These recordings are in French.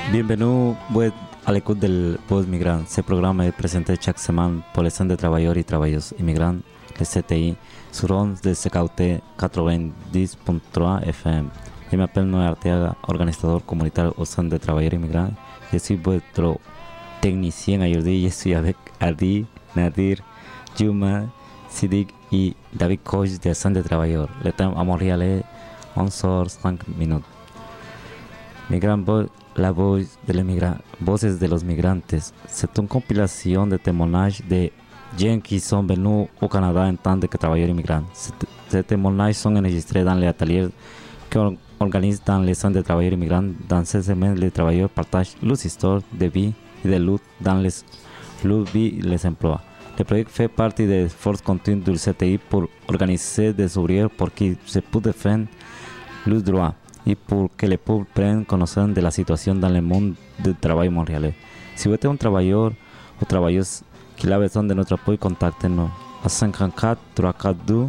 Bienvenido a l'écoute del Voz Migrant. Ce programme est présenté chaque semaine pour les centres de travailleurs et travailleuses immigrants, les CTI, sur ondes de CKUT 90.3 FM. Je m'appelle Noé Arteaga, organisateur communautaire au centre de travailleurs immigrants. Je suis votre technicien aujourd'hui. Je suis avec Ardi, Nadir, Juma, Sidik et David Coach del centre de travailleurs. Le temps à Montréal est 11h05. La voz de Voces de los Migrantes. C'est une compilation de témoignages de gens qui sont venus au Canada en tant que travailleurs immigrants. Ces témoignages sont enregistrés dans les ateliers qu'on organise dans les centres de travailleurs immigrants. Dans ces semaines, les travailleurs partagent leurs histoires de vie et de lutte dans leur vie et les emplois. Le projet fait partie des efforts continus du CTI pour organiser des ouvriers pour qu'ils se puissent défendre leurs droits et pour que le peuple prenne connaissance de la situation dans le monde du travail montréalais. Si vous êtes un travailleur ou travailleuse qui a besoin de notre appui, contactez-nous à 54 342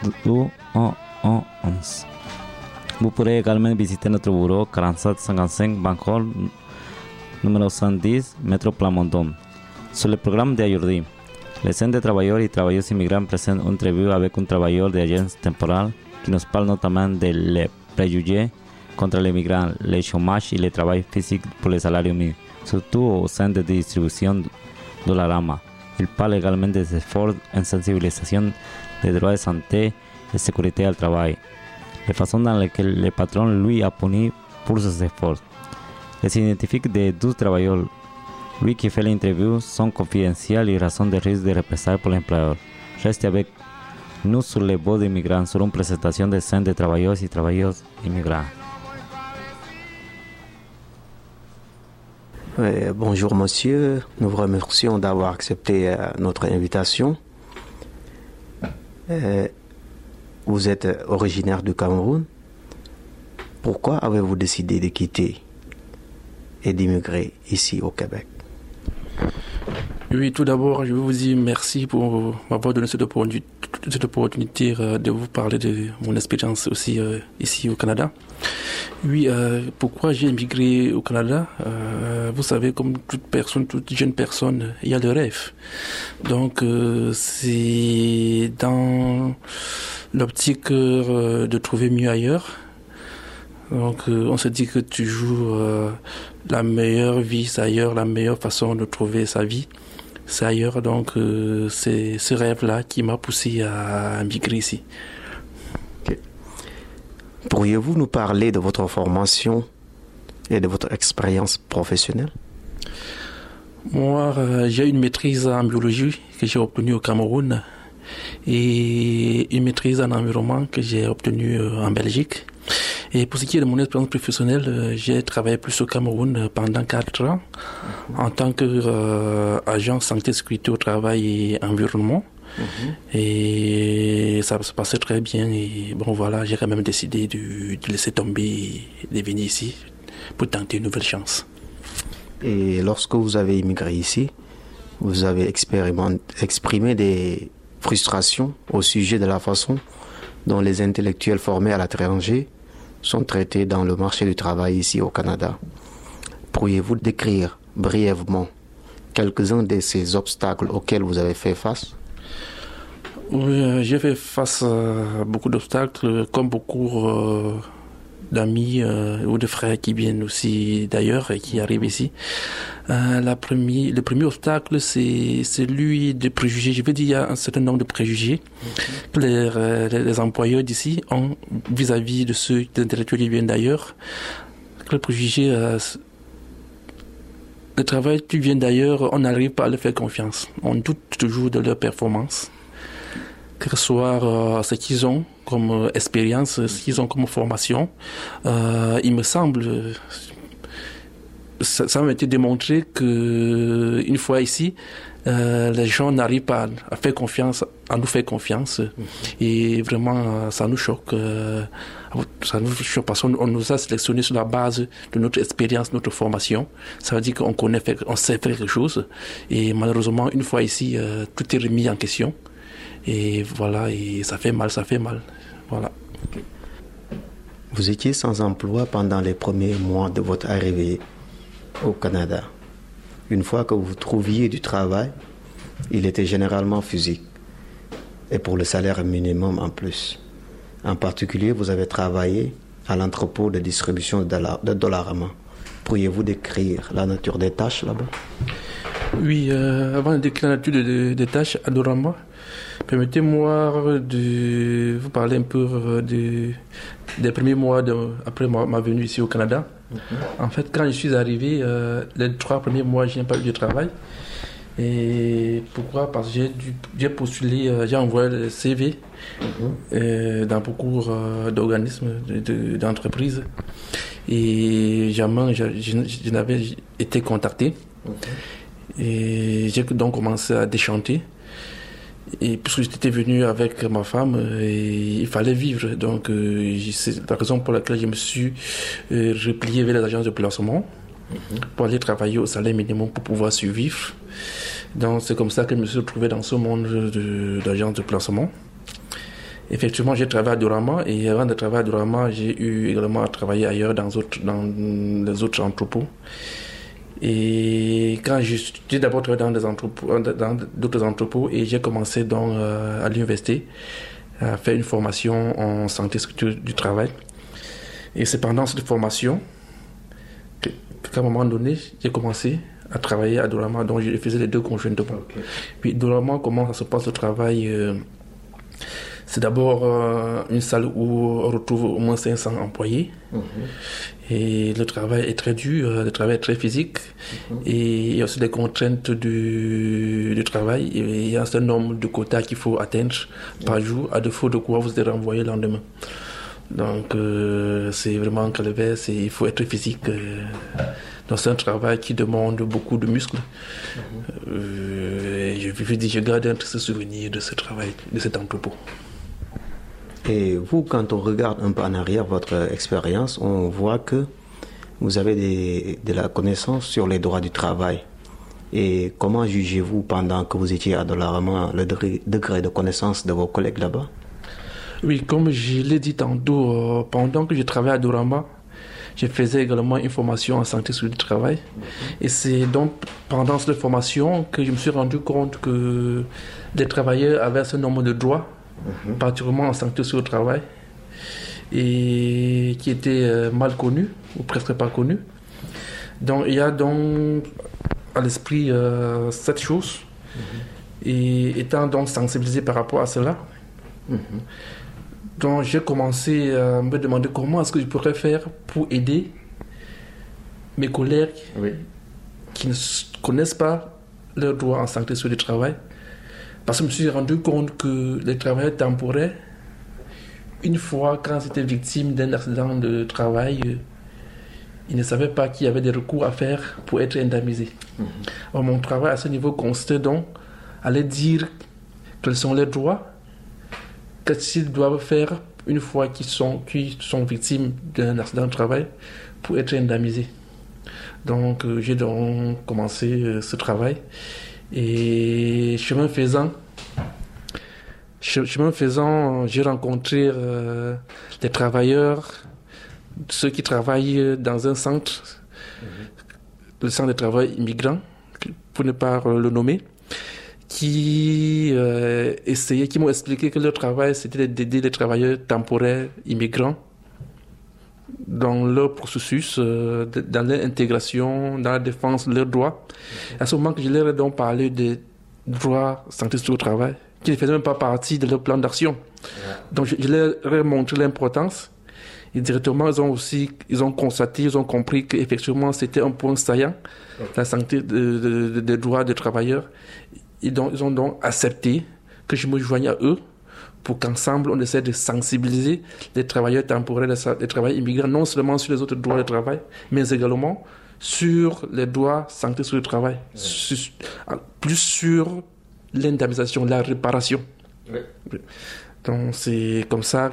1111. Vous pourrez également visiter notre bureau 4755 Vancouver, numéro 110, métro Plamondon. Sur le programme d'aujourd'hui, les centres de travailleurs et travailleuses immigrants présentent une entrevue avec un travailleur d'agence temporale qui nous parle notamment des préjugés contre les migrants, le chômage et le travail physique pour les salariés minimaux, surtout au sein de distribution de la rama. Il parle également des efforts en sensibilisation des droits de santé et de sécurité au travail, la façon dans laquelle le patron lui a puni pour ses efforts. Les identifiants des 12 travailleurs, lui qui fait l'interview, sont confidentiels et raison de risque de représailles pour l'employeur. Restez avec nous sur les voix des migrants sur une présentation des centres de travailleurs et travailleuses immigrants. Bonjour monsieur, nous vous remercions d'avoir accepté notre invitation. Vous êtes originaire du Cameroun. Pourquoi avez-vous décidé de quitter et d'immigrer ici au Québec? Oui, tout d'abord, je vous dire merci pour m'avoir donné cette opportunité de vous parler de mon expérience aussi ici au Canada. Oui, pourquoi j'ai immigré au Canada? Vous savez, comme toute jeune personne, il y a le rêve. Donc, c'est dans l'optique de trouver mieux ailleurs. Donc, on se dit que toujours la meilleure vie, c'est ailleurs, la meilleure façon de trouver sa vie, c'est ailleurs. Donc, c'est ce rêve-là qui m'a poussé à migrer ici. Okay. Pourriez-vous nous parler de votre formation et de votre expérience professionnelle? Moi, j'ai une maîtrise en biologie que j'ai obtenue au Cameroun et une maîtrise en environnement que j'ai obtenue en Belgique. Et pour ce qui est de mon expérience professionnelle, j'ai travaillé plus au Cameroun pendant 4 ans en tant qu'agent santé, sécurité au travail et environnement. Et ça se passait très bien. Et bon, voilà, j'ai quand même décidé de laisser tomber et de venir ici pour tenter une nouvelle chance. Et lorsque vous avez immigré ici, vous avez exprimé des frustrations au sujet de la façon dont les intellectuels formés à l'étranger sont traités dans le marché du travail ici au Canada. Pourriez-vous décrire brièvement quelques-uns de ces obstacles auxquels vous avez fait face? Oui, j'ai fait face à beaucoup d'obstacles, comme beaucoup d'amis ou de frères qui viennent aussi d'ailleurs et qui arrivent ici. Le premier obstacle, c'est celui des préjugés. Je veux dire, il y a un certain nombre de préjugés que les employeurs d'ici ont vis-à-vis de ceux intellectuels qui viennent d'ailleurs. Le préjugé, le travail qui vient d'ailleurs, on n'arrive pas à leur faire confiance. On doute toujours de leur performance, que ce soit ce qu'ils ont comme expérience, ce qu'ils ont comme formation. Il me semble, ça m'a été démontré que une fois ici, les gens n'arrivent pas à faire confiance, à nous faire confiance, et vraiment ça nous choque. Parce qu'on nous a sélectionnés sur la base de notre expérience, notre formation. Ça veut dire qu'on on sait faire quelque chose, et malheureusement une fois ici, tout est remis en question. Et voilà, et ça fait mal. Voilà. Vous étiez sans emploi pendant les premiers mois de votre arrivée au Canada. Une fois que vous trouviez du travail, il était généralement physique. Et pour le salaire minimum en plus. En particulier, vous avez travaillé à l'entrepôt de distribution de Dollarama. Pourriez-vous décrire la nature des tâches là-bas? Oui, avant de décrire la nature des tâches à Dollarama, permettez-moi de vous parler un peu des premiers mois après ma venue ici au Canada. En fait, quand je suis arrivé, les 3 premiers mois, je n'ai pas eu de travail. Et pourquoi? Parce que j'ai postulé, j'ai envoyé le CV dans beaucoup d'organismes, d'entreprises. Et jamais je n'avais été contacté. Et j'ai donc commencé à déchanter. Et puisque j'étais venu avec ma femme, il fallait vivre. Donc, c'est la raison pour laquelle je me suis replié vers les agences de placement pour aller travailler au salaire minimum pour pouvoir survivre. Donc, c'est comme ça que je me suis retrouvé dans ce monde d'agence de placement. Effectivement, j'ai travaillé à Dollarama et avant de travailler à Dollarama, j'ai eu également à travailler ailleurs dans les autres entrepôts. Et quand j'ai d'abord travaillé dans d'autres entrepôts et j'ai commencé donc à l'université à faire une formation en santé et sécurité du travail. Et c'est pendant cette formation qu'à un moment donné, j'ai commencé à travailler à Dollarama, donc je faisais les 2 conjointement. Okay. Puis Dollarama, comment ça se passe le travail? C'est d'abord une salle où on retrouve au moins 500 employés. Et le travail est très dur, le travail est très physique. Et il y a aussi des contraintes du travail. Et il y a un certain nombre de quotas qu'il faut atteindre par jour, à défaut de quoi vous êtes renvoyé le lendemain. Donc c'est vraiment un calvaire, il faut être physique. Donc c'est un travail qui demande beaucoup de muscles. Je garde un triste souvenir de ce travail, de cet entrepôt. Et vous, quand on regarde un peu en arrière votre expérience, on voit que vous avez de la connaissance sur les droits du travail. Et comment jugez-vous, pendant que vous étiez à Dollarama, le degré de connaissance de vos collègues là-bas? Oui, comme je l'ai dit tantôt, pendant que je travaillais à Dollarama, je faisais également une formation en santé sur le travail. Et c'est donc pendant cette formation que je me suis rendu compte que les travailleurs avaient un certain nombre de droits, particulièrement en santé sur le travail, et qui étaient mal connus, ou presque pas connus. Donc il y a donc à l'esprit cette chose, et étant donc sensibilisé par rapport à cela, donc j'ai commencé à me demander comment est-ce que je pourrais faire pour aider mes collègues qui ne connaissent pas leurs droits en santé sur le travail. Parce que je me suis rendu compte que les travailleurs temporaires, une fois quand ils étaient victimes d'un accident de travail, ils ne savaient pas qu'il y avait des recours à faire pour être indemnisés. Alors, mon travail à ce niveau consistait donc à leur dire quels sont leurs droits, qu'est-ce qu'ils doivent faire une fois qu'ils sont victimes d'un accident de travail pour être indemnisés. Donc j'ai donc commencé ce travail et chemin faisant, j'ai rencontré des travailleurs, ceux qui travaillent dans un centre, le centre de travail immigrant, pour ne pas le nommer, qui m'ont expliqué que leur travail c'était d'aider les travailleurs temporaires immigrants dans leur processus, dans leur intégration, dans la défense de leurs droits. À ce moment que je leur ai donc parlé des droits santé sur le travail, qui ne faisaient même pas partie de leur plan d'action. Donc je leur ai montré l'importance. Et directement, ils ont constaté, ils ont compris qu'effectivement c'était un point saillant, la santé des droits des travailleurs. Ils ont donc accepté que je me joigne à eux pour qu'ensemble on essaie de sensibiliser les travailleurs temporaires, les travailleurs immigrants, non seulement sur les autres droits de travail, mais également sur les droits santé sur le travail, plus sur l'indemnisation, la réparation. Donc c'est comme ça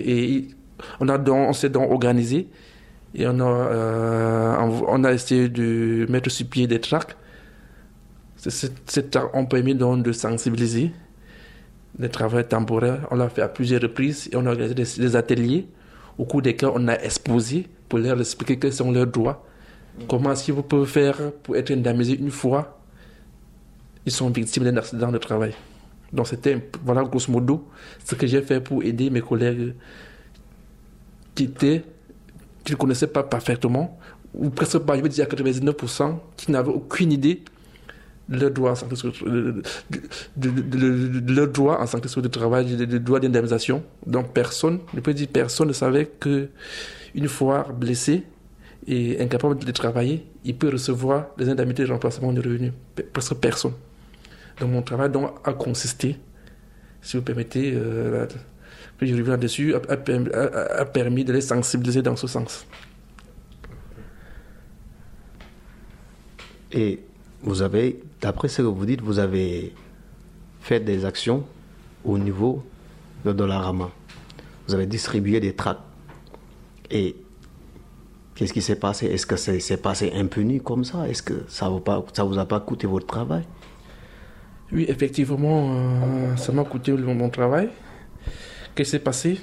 on s'est donc organisé et on a essayé de mettre sur pied des tracts. Ces tracts ont permis donc de sensibiliser les travailleurs temporaires. On l'a fait à plusieurs reprises et on a organisé des ateliers au cours desquels on a exposé pour leur expliquer quels sont leurs droits Comment est-ce qu'ils peuvent faire pour être indemnisés une fois ils sont victimes d'un accident de travail. Donc c'était, voilà, grosso modo, ce que j'ai fait pour aider mes collègues qui ne connaissaient pas parfaitement, ou presque pas, je veux dire à 99%, qui n'avaient aucune idée de leur droit en santé de leur droit en santé de travail, de droit d'indemnisation. Donc personne, je peux dire personne ne savait qu'une fois blessé et incapable de travailler, il peut recevoir des indemnités de remplacement de revenus. Presque personne. Donc mon travail donc, a consisté, si vous permettez, que je reviens là-dessus, a permis de les sensibiliser dans ce sens. Et vous avez, d'après ce que vous dites, vous avez fait des actions au niveau de Dollarama. Vous avez distribué des tracts. Et qu'est-ce qui s'est passé? Est-ce que c'est passé impuni comme ça? Est-ce que ça vous a pas coûté votre travail? Oui, effectivement, ça m'a coûté mon travail. Qu'est-ce qui s'est passé?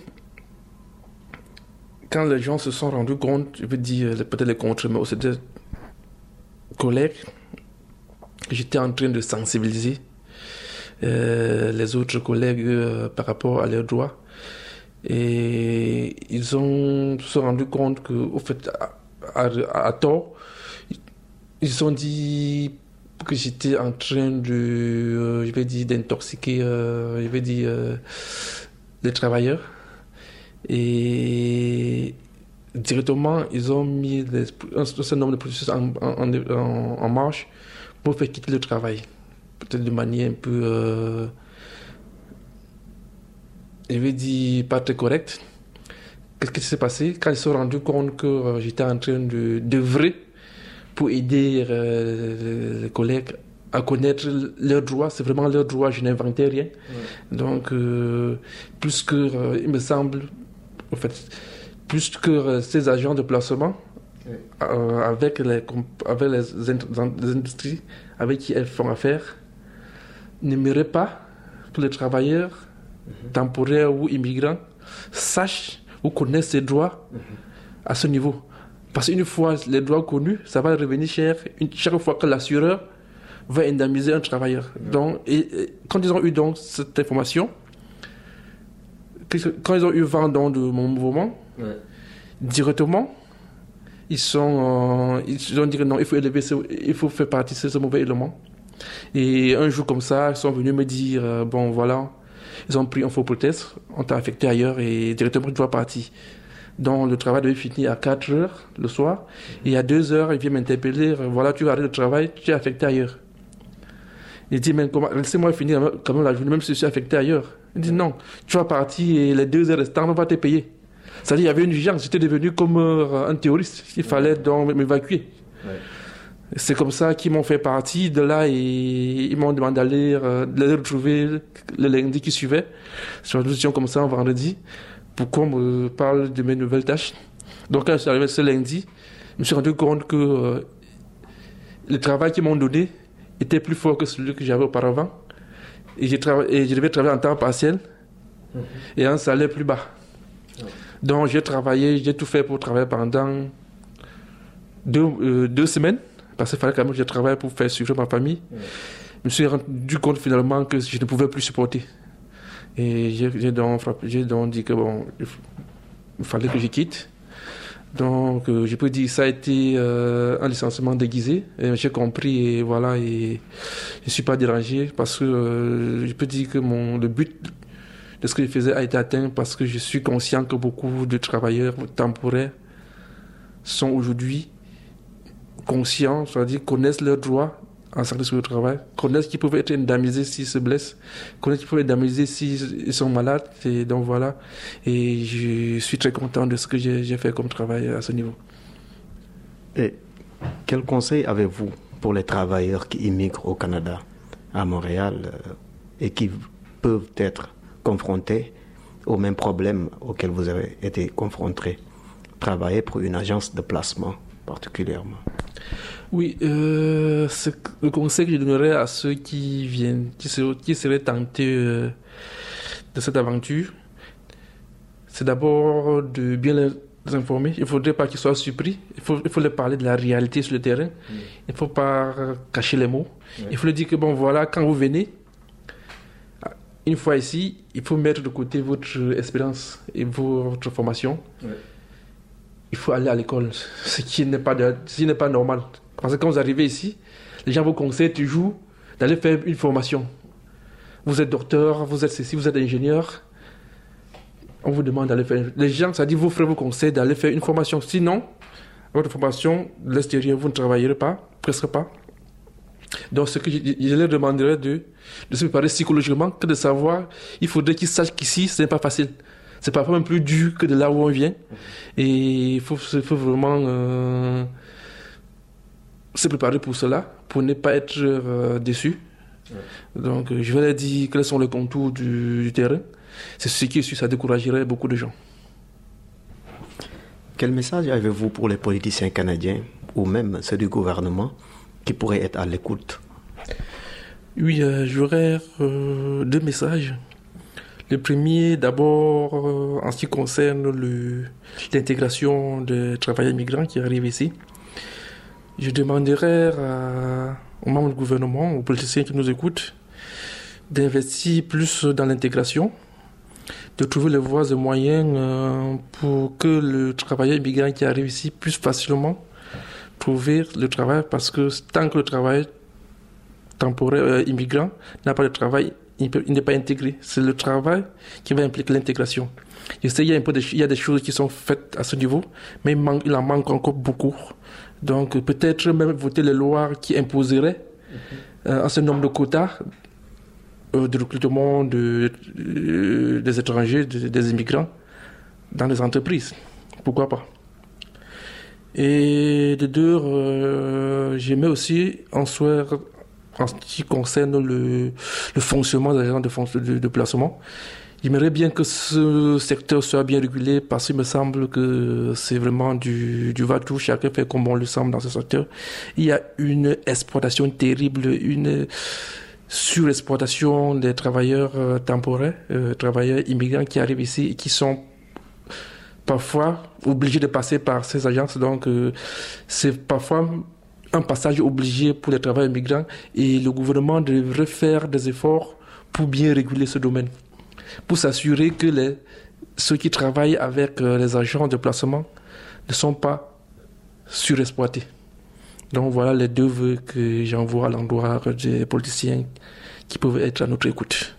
Quand les gens se sont rendus compte, je veux dire, peut-être les contre, mais aussi des collègues, que j'étais en train de sensibiliser les autres collègues par rapport à leurs droits. Et ils se sont rendus compte que, au fait, à tort, ils ont dit que j'étais en train de, je vais dire, d'intoxiquer, je vais dire, les travailleurs. Et directement, ils ont mis un certain nombre de processus en marche pour faire quitter le travail. Peut-être de manière un peu, je vais dire, pas très correcte. Qu'est-ce qui s'est passé? Quand ils se sont rendus compte que j'étais en train d'œuvrer pour aider les collègues à connaître leurs droits, c'est vraiment leurs droits, je n'inventais rien. Ouais. Donc, plus que, il me semble, en fait, plus que ces agents de placement, ouais. Avec les industries avec qui elles font affaire, n'aimeraient pas que les travailleurs temporaires ou immigrants sachent ou connaissent ces droits à ce niveau. Parce qu'une fois les droits connus, ça va revenir cher chaque fois que l'assureur va indemniser un travailleur. Donc, et quand ils ont eu donc cette information, quand ils ont eu vent donc, de mon mouvement, ouais. Directement, ils ont dit que non, il faut faire partie de ce mauvais élément. Et un jour comme ça, ils sont venus me dire, bon voilà, ils ont pris un faux protest, on t'a affecté ailleurs et directement tu dois partir. Donc le travail devait finir à 4 heures le soir. Et à 2 heures, il vient m'interpeller, voilà, tu vas arrêter le travail, tu es affecté ailleurs. Il dit, mais comment, laissez-moi finir quand même la journée, même si je suis affecté ailleurs. Il dit, non, tu vas partir et les 2 heures restantes, on va te payer. C'est-à-dire, il y avait une urgence, j'étais devenu comme un terroriste. Il fallait donc m'évacuer. Ouais. C'est comme ça qu'ils m'ont fait partir de là et ils m'ont demandé d'aller les retrouver le lundi qui suivait. Sur une session comme ça, un vendredi, pour qu'on me parle de mes nouvelles tâches. Donc, quand je suis arrivé ce lundi, je me suis rendu compte que le travail qu'ils m'ont donné était plus fort que celui que j'avais auparavant. Et je devais travailler en temps partiel et un salaire plus bas. Donc, j'ai tout fait pour travailler pendant 2 semaines. Parce qu'il fallait quand même que je travaille pour faire suivre ma famille. Je me suis rendu compte finalement que je ne pouvais plus supporter. Et j'ai donc dit que bon, il fallait que je quitte. Donc, je peux dire que ça a été un licenciement déguisé. Et j'ai compris et voilà, et je ne suis pas dérangé parce que je peux dire que le but de ce que je faisais a été atteint parce que je suis conscient que beaucoup de travailleurs temporaires sont aujourd'hui conscients, c'est-à-dire connaissent leurs droits en santé sur le travail, connaissent qu'ils peuvent être indemnisés s'ils se blessent, connaissent qu'ils peuvent être indemnisés s'ils sont malades, et donc voilà. Et je suis très content de ce que j'ai fait comme travail à ce niveau. Et quel conseil avez-vous pour les travailleurs qui immigrent au Canada, à Montréal, et qui peuvent être confrontés aux mêmes problèmes auxquels vous avez été confrontés, travailler pour une agence de placement particulièrement? Oui, le conseil que je donnerais à ceux qui seraient tentés de cette aventure, c'est d'abord de bien les informer, il ne faudrait pas qu'ils soient surpris, il faut leur parler de la réalité sur le terrain, il ne faut pas cacher les mots, il faut leur dire que bon voilà, quand vous venez, une fois ici, il faut mettre de côté votre expérience et votre formation. Il faut aller à l'école, ce qui n'est pas normal. Parce que quand vous arrivez ici, les gens vous conseillent toujours d'aller faire une formation. Vous êtes docteur, vous êtes ceci, vous êtes ingénieur. On vous demande d'aller faire... Les gens, ça dit, vos frères vous conseillent d'aller faire une formation. Sinon, votre formation, de l'extérieur, vous ne travaillerez pas, presque pas. Donc, ce que je leur demanderais de se préparer psychologiquement, que de savoir, il faudrait qu'ils sachent qu'ici, ce n'est pas facile. C'est parfois même plus dur que de là où on vient. Et il faut vraiment se préparer pour cela, pour ne pas être déçu. Donc, je vais leur dire quels sont les contours du terrain. C'est ce qui est sûr, ça découragerait beaucoup de gens. Quel message avez-vous pour les politiciens canadiens, ou même ceux du gouvernement, qui pourraient être à l'écoute? Oui, j'aurais 2 messages. Le premier, d'abord, en ce qui concerne l'intégration des travailleurs migrants qui arrivent ici. Je demanderais aux membres du gouvernement, aux politiciens qui nous écoutent, d'investir plus dans l'intégration, de trouver les voies et moyens pour que le travailleur migrant qui arrive ici puisse facilement trouver le travail, parce que tant que le travail temporaire immigrant n'a pas de travail, il n'est pas intégré. C'est le travail qui va impliquer l'intégration. Je sais, il y a des choses qui sont faites à ce niveau, mais il en manque encore beaucoup. Donc peut-être même voter les lois qui imposeraient un certain nombre de quotas de recrutement des étrangers, des immigrants dans les entreprises. Pourquoi pas? Et de deux, j'aimais aussi en souhait en ce qui concerne le fonctionnement des agents de placement. J'aimerais bien que ce secteur soit bien régulé, parce qu'il me semble que c'est vraiment du va-tout, chacun fait comme on le semble dans ce secteur. Il y a une exploitation terrible, une surexploitation des travailleurs temporaires, travailleurs immigrants qui arrivent ici et qui sont parfois obligés de passer par ces agences. Donc c'est parfois un passage obligé pour les travailleurs migrants, et le gouvernement devrait faire des efforts pour bien réguler ce domaine, pour s'assurer que ceux qui travaillent avec les agents de placement ne sont pas surexploités. Donc voilà les 2 vœux que j'envoie à l'endroit des politiciens qui peuvent être à notre écoute.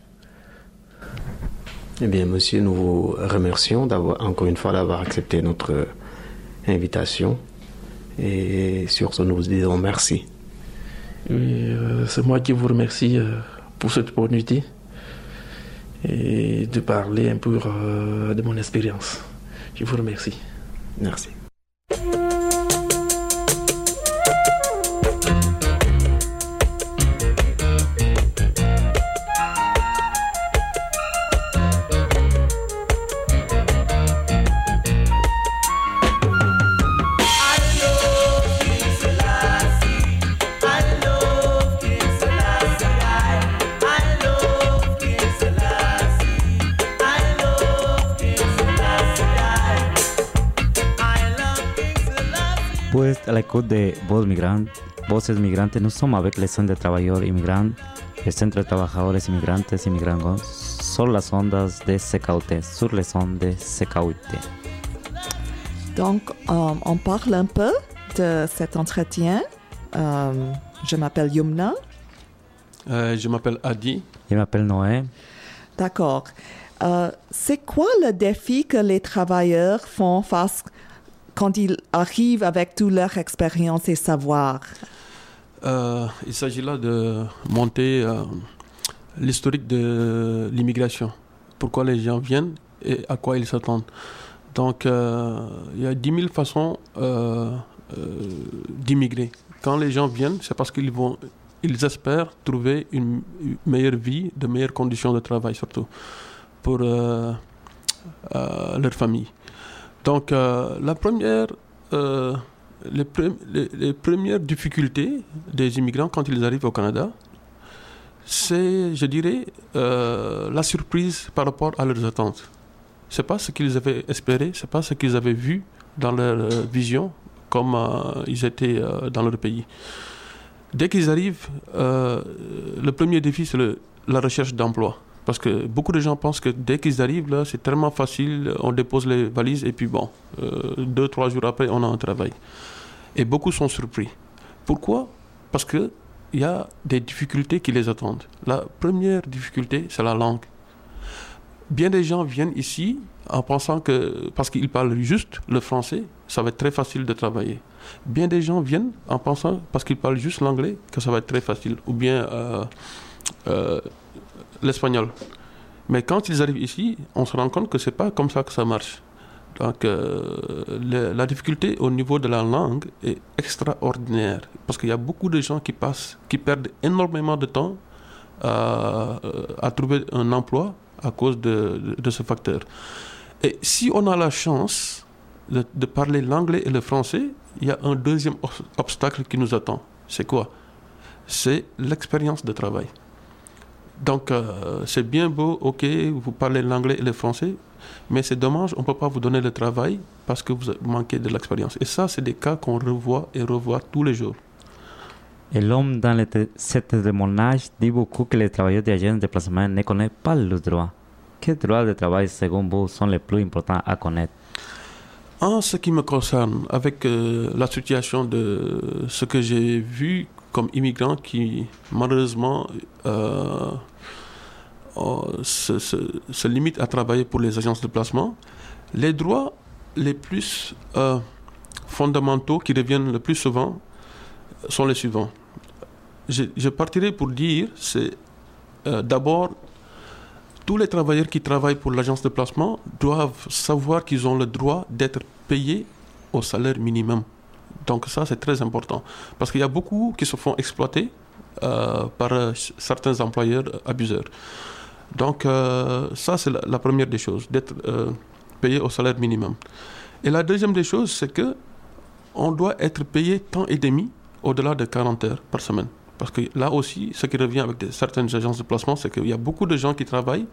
Eh bien, monsieur, nous vous remercions encore une fois d'avoir accepté notre invitation. Et sur ce, nous vous disons merci. Oui, c'est moi qui vous remercie pour cette opportunité et de parler un peu de mon expérience. Je vous remercie. Merci. Pues à l'écoute de Voces Migrantes, nous sommes avec les centres de travailleurs immigrants, les centres de trabajadores inmigrantes imigrangos, sur las ondas de CKUT, sur les ondes de CKUT. Donc, on parle un peu de cet entretien. Je m'appelle Yumna. Je m'appelle Adi. Je m'appelle Noé. D'accord. C'est quoi le défi que les travailleurs font face quand ils arrivent avec toute leur expérience et savoir? Il s'agit là de monter l'historique de l'immigration. Pourquoi les gens viennent et à quoi ils s'attendent. Donc, il y a 10 000 façons d'immigrer. Quand les gens viennent, c'est parce qu'ils espèrent trouver une meilleure vie, de meilleures conditions de travail surtout, pour leur famille. Donc, les premières difficultés des immigrants quand ils arrivent au Canada, c'est, je dirais, la surprise par rapport à leurs attentes. Ce n'est pas ce qu'ils avaient espéré, ce n'est pas ce qu'ils avaient vu dans leur vision, comme ils étaient dans leur pays. Dès qu'ils arrivent, le premier défi, c'est la recherche d'emploi. Parce que beaucoup de gens pensent que dès qu'ils arrivent, là, c'est tellement facile, on dépose les valises et puis 2-3 jours après, on a un travail. Et beaucoup sont surpris. Pourquoi ? Parce qu'il y a des difficultés qui les attendent. La première difficulté, c'est la langue. Bien des gens viennent ici en pensant que, parce qu'ils parlent juste le français, ça va être très facile de travailler. Bien des gens viennent en pensant, parce qu'ils parlent juste l'anglais, que ça va être très facile, ou bien l'espagnol. Mais quand ils arrivent ici, on se rend compte que c'est pas comme ça que ça marche. Donc la difficulté au niveau de la langue est extraordinaire, parce qu'il y a beaucoup de gens qui perdent énormément de temps à trouver un emploi à cause de ce facteur. Et si on a la chance de parler l'anglais et le français, il y a un deuxième obstacle qui nous attend. C'est quoi ? C'est l'expérience de travail. Donc, c'est bien beau, ok, vous parlez l'anglais et le français, mais c'est dommage, on ne peut pas vous donner le travail parce que vous manquez de l'expérience. Et ça, c'est des cas qu'on revoit et revoit tous les jours. Et l'homme dans cet témoignage dit beaucoup que les travailleurs des agences de placement ne connaissent pas leurs droits. Quels droits de travail, selon vous, sont les plus importants à connaître? En ce qui me concerne, avec la situation de ce que j'ai vu comme immigrants qui, malheureusement, se limitent à travailler pour les agences de placement, les droits les plus fondamentaux qui reviennent le plus souvent sont les suivants. Je partirai pour dire, c'est d'abord, tous les travailleurs qui travaillent pour l'agence de placement doivent savoir qu'ils ont le droit d'être payés au salaire minimum. Donc ça, c'est très important. Parce qu'il y a beaucoup qui se font exploiter par certains employeurs abuseurs. Donc ça, c'est la première des choses, d'être payé au salaire minimum. Et la deuxième des choses, c'est que on doit être payé temps et demi au-delà de 40 heures par semaine. Parce que là aussi, ce qui revient avec certaines agences de placement, c'est qu'il y a beaucoup de gens qui travaillent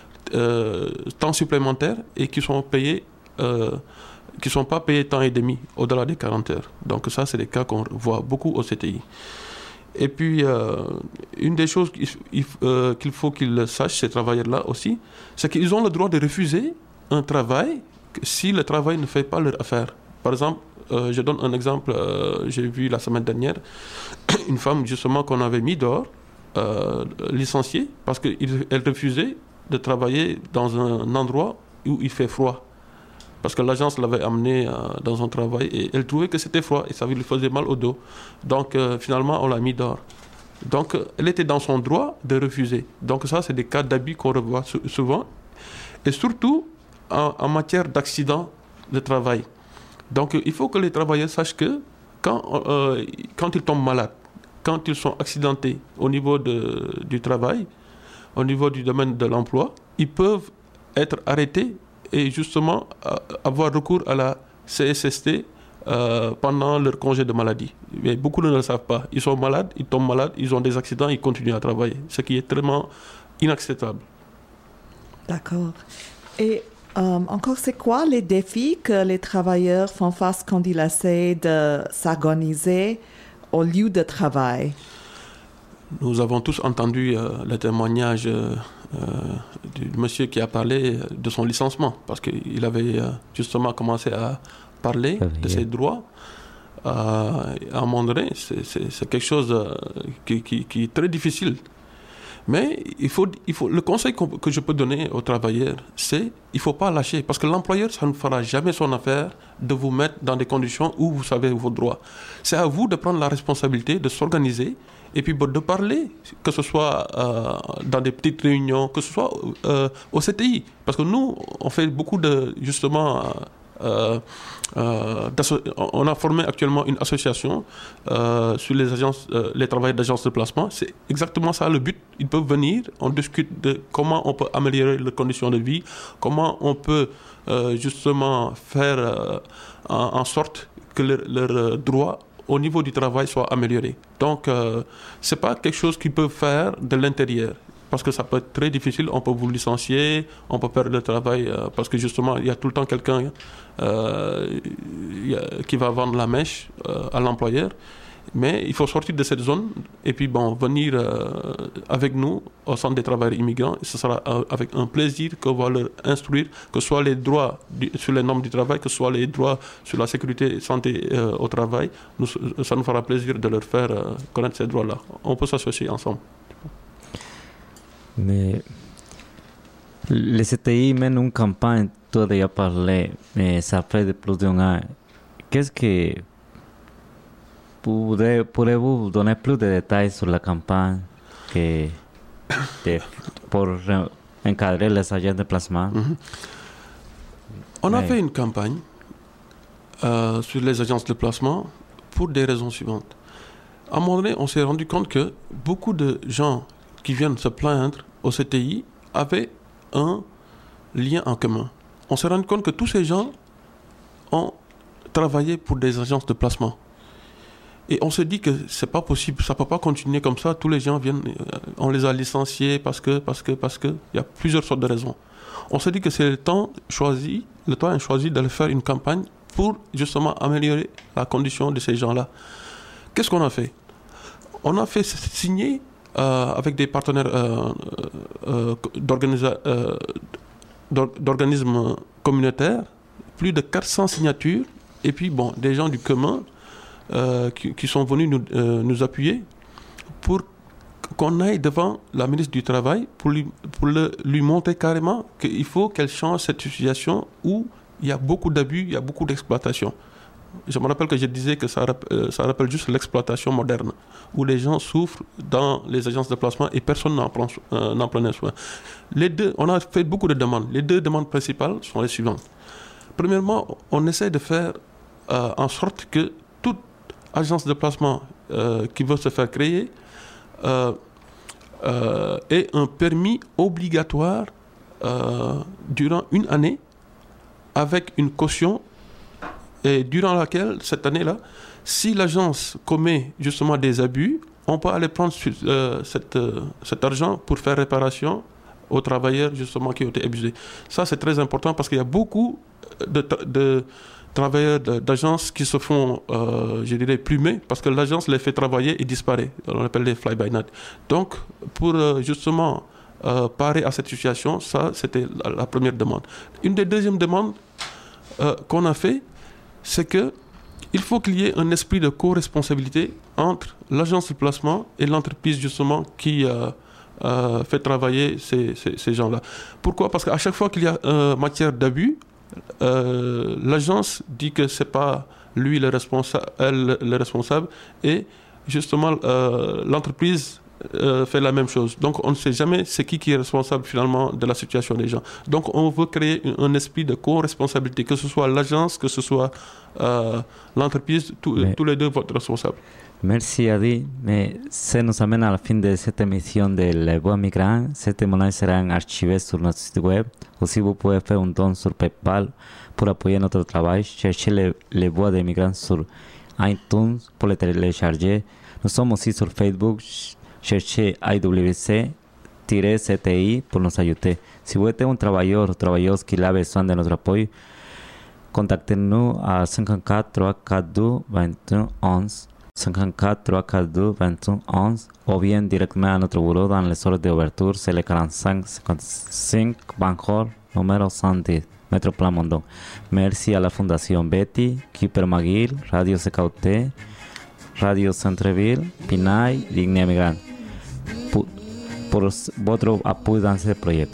temps supplémentaire et qui sont payés, qui ne sont pas payés temps et demi au-delà des 40 heures. Donc ça, c'est des cas qu'on voit beaucoup au CTI. Et puis, une des choses qu'il faut qu'ils sachent, ces travailleurs-là aussi, c'est qu'ils ont le droit de refuser un travail si le travail ne fait pas leur affaire. Par exemple, je donne un exemple, j'ai vu la semaine dernière une femme justement qu'on avait mis dehors, licenciée, parce qu'elle refusait de travailler dans un endroit où il fait froid. Parce que l'agence l'avait amenée dans un travail et elle trouvait que c'était froid et ça lui faisait mal au dos. Donc finalement, on l'a mis dehors. Donc elle était dans son droit de refuser. Donc ça, c'est des cas d'abus qu'on revoit souvent. Et surtout en matière d'accident de travail. Donc il faut que les travailleurs sachent que quand ils tombent malades, quand ils sont accidentés au niveau du travail, au niveau du domaine de l'emploi, ils peuvent être arrêtés et justement avoir recours à la CSST pendant leur congé de maladie. Mais beaucoup ne le savent pas. Ils sont malades, ils tombent malades, ils ont des accidents, ils continuent à travailler. Ce qui est tellement inacceptable. D'accord. Et encore, c'est quoi les défis que les travailleurs font face quand ils essaient de s'organiser au lieu de travail? Nous avons tous entendu le témoignage du monsieur qui a parlé de son licenciement, parce qu'il avait justement commencé à parler de ses droits. À un moment donné, c'est quelque chose qui est très difficile. Mais le conseil que je peux donner aux travailleurs, c'est qu'il ne faut pas lâcher. Parce que l'employeur, ça ne fera jamais son affaire de vous mettre dans des conditions où vous savez vos droits. C'est à vous de prendre la responsabilité, de s'organiser et puis de parler, que ce soit dans des petites réunions, que ce soit au CTI. Parce que nous, on fait beaucoup de, justement... on a formé actuellement une association sur les travailleurs d'agences de placement. C'est exactement ça le but. Ils peuvent venir, on discute de comment on peut améliorer leurs conditions de vie, comment on peut justement faire en sorte que leurs droits au niveau du travail soient améliorés. Donc, ce n'est pas quelque chose qu'ils peuvent faire de l'intérieur. parce que ça peut être très difficile, on peut vous licencier, on peut perdre le travail, parce que justement, il y a tout le temps quelqu'un qui va vendre la mèche à l'employeur. Mais il faut sortir de cette zone et puis venir avec nous au centre des travailleurs immigrants. Ce sera avec un plaisir qu'on va leur instruire, que ce soit les droits sur les normes du travail, que ce soit les droits sur la sécurité et santé au travail. Ça nous fera plaisir de leur faire connaître ces droits-là. On peut s'associer ensemble. Mais les CTI mènent une campagne, tu as déjà parlé, mais ça fait plus d'un an. Qu'est-ce que... Pourrez-vous donner plus de détails sur la campagne pour encadrer les agents de placement? On a fait une campagne sur les agences de placement pour des raisons suivantes. À un moment donné, on s'est rendu compte que beaucoup de gens qui viennent se plaindre au CTI avaient un lien en commun. On s'est rendu compte que tous ces gens ont travaillé pour des agences de placement. Et on se dit que c'est pas possible, ça peut pas continuer comme ça. Tous les gens viennent, on les a licenciés parce que, il y a plusieurs sortes de raisons. On se dit que c'est le temps est choisi d'aller faire une campagne pour justement améliorer la condition de ces gens-là. Qu'est-ce qu'on a fait? On a fait signer avec des partenaires d'organismes communautaires plus de 400 signatures et puis des gens du commun qui sont venus nous appuyer pour qu'on aille devant la ministre du Travail pour lui montrer carrément qu'il faut qu'elle change cette situation où il y a beaucoup d'abus, il y a beaucoup d'exploitation. Je me rappelle que je disais que ça rappelle juste l'exploitation moderne, où les gens souffrent dans les agences de placement et personne n'en prenait soin. On a fait beaucoup de demandes. Les deux demandes principales sont les suivantes. Premièrement, on essaie de faire en sorte que toute agence de placement qui veut se faire créer ait un permis obligatoire durant une année avec une caution et durant laquelle, cette année-là, si l'agence commet justement des abus, on peut aller prendre cet argent pour faire réparation aux travailleurs justement qui ont été abusés. Ça, c'est très important parce qu'il y a beaucoup de travailleurs d'agences qui se font, je dirais, plumer parce que l'agence les fait travailler et disparaît. On appelle les fly-by-night. Donc, pour justement parer à cette situation, ça, c'était la première demande. Une des deuxièmes demandes qu'on a fait, c'est qu'il faut qu'il y ait un esprit de co-responsabilité entre l'agence de placement et l'entreprise justement qui fait travailler ces gens-là. Pourquoi? Parce qu'à chaque fois qu'il y a matière d'abus, l'agence dit que c'est pas lui le responsable et justement l'entreprise fait la même chose. Donc on ne sait jamais c'est qui est responsable finalement de la situation des gens. Donc on veut créer un esprit de co-responsabilité, que ce soit l'agence, que ce soit l'entreprise, tous les deux vont être responsables. Merci Adi, mais ça nous amène à la fin de cette émission de Les Voix Migrants. Ces témoignages seront archivés sur notre site web. Aussi, vous pouvez faire un don sur PayPal pour appuyer notre travail. Cherchez les Voix des Migrants sur iTunes pour les télécharger. Nous sommes aussi sur Facebook. Cherchez IWC-CTI pour nous ajouter. Si vous êtes un travailleur ou travailleuse qui a besoin de notre appui, contactez-nous à 54 342 21 11. 54 342 21 11 ou bien directement à notre bureau dans les heures d'ouverture, c'est le 45-55 Banjol, numéro 110, Métro Plamondon. Merci à la Fondation Betty, Cooper McGill, Radio CKUT, Radio Centreville, PNAE, Ligne Migrant, pour votre appui dans ce projet.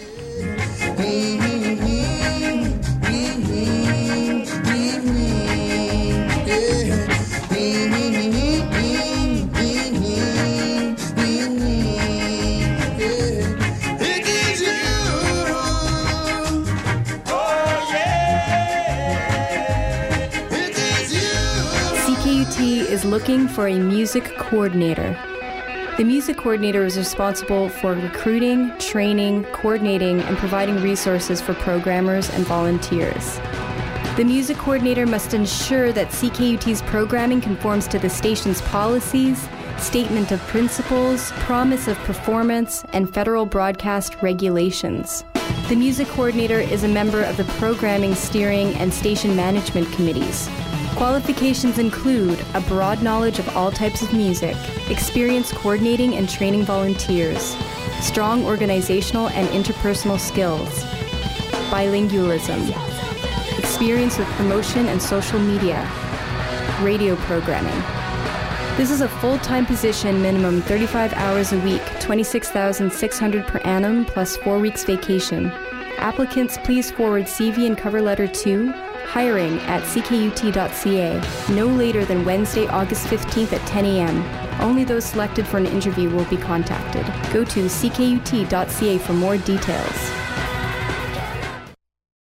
Is looking for a music coordinator. The music coordinator is responsible for recruiting, training, coordinating, and providing resources for programmers and volunteers. The music coordinator must ensure that CKUT's programming conforms to the station's policies, statement of principles, promise of performance, and federal broadcast regulations. The music coordinator is a member of the programming, steering, and station management committees. Qualifications include a broad knowledge of all types of music, experience coordinating and training volunteers, strong organizational and interpersonal skills, bilingualism, experience with promotion and social media, radio programming. This is a full-time position, minimum 35 hours a week, $26,600 per annum, plus 4 weeks vacation. Applicants, please forward CV and cover letter to hiring@ckut.ca no later than Wednesday, August 15th at 10 a.m. Only those selected for an interview will be contacted. Go to ckut.ca for more details.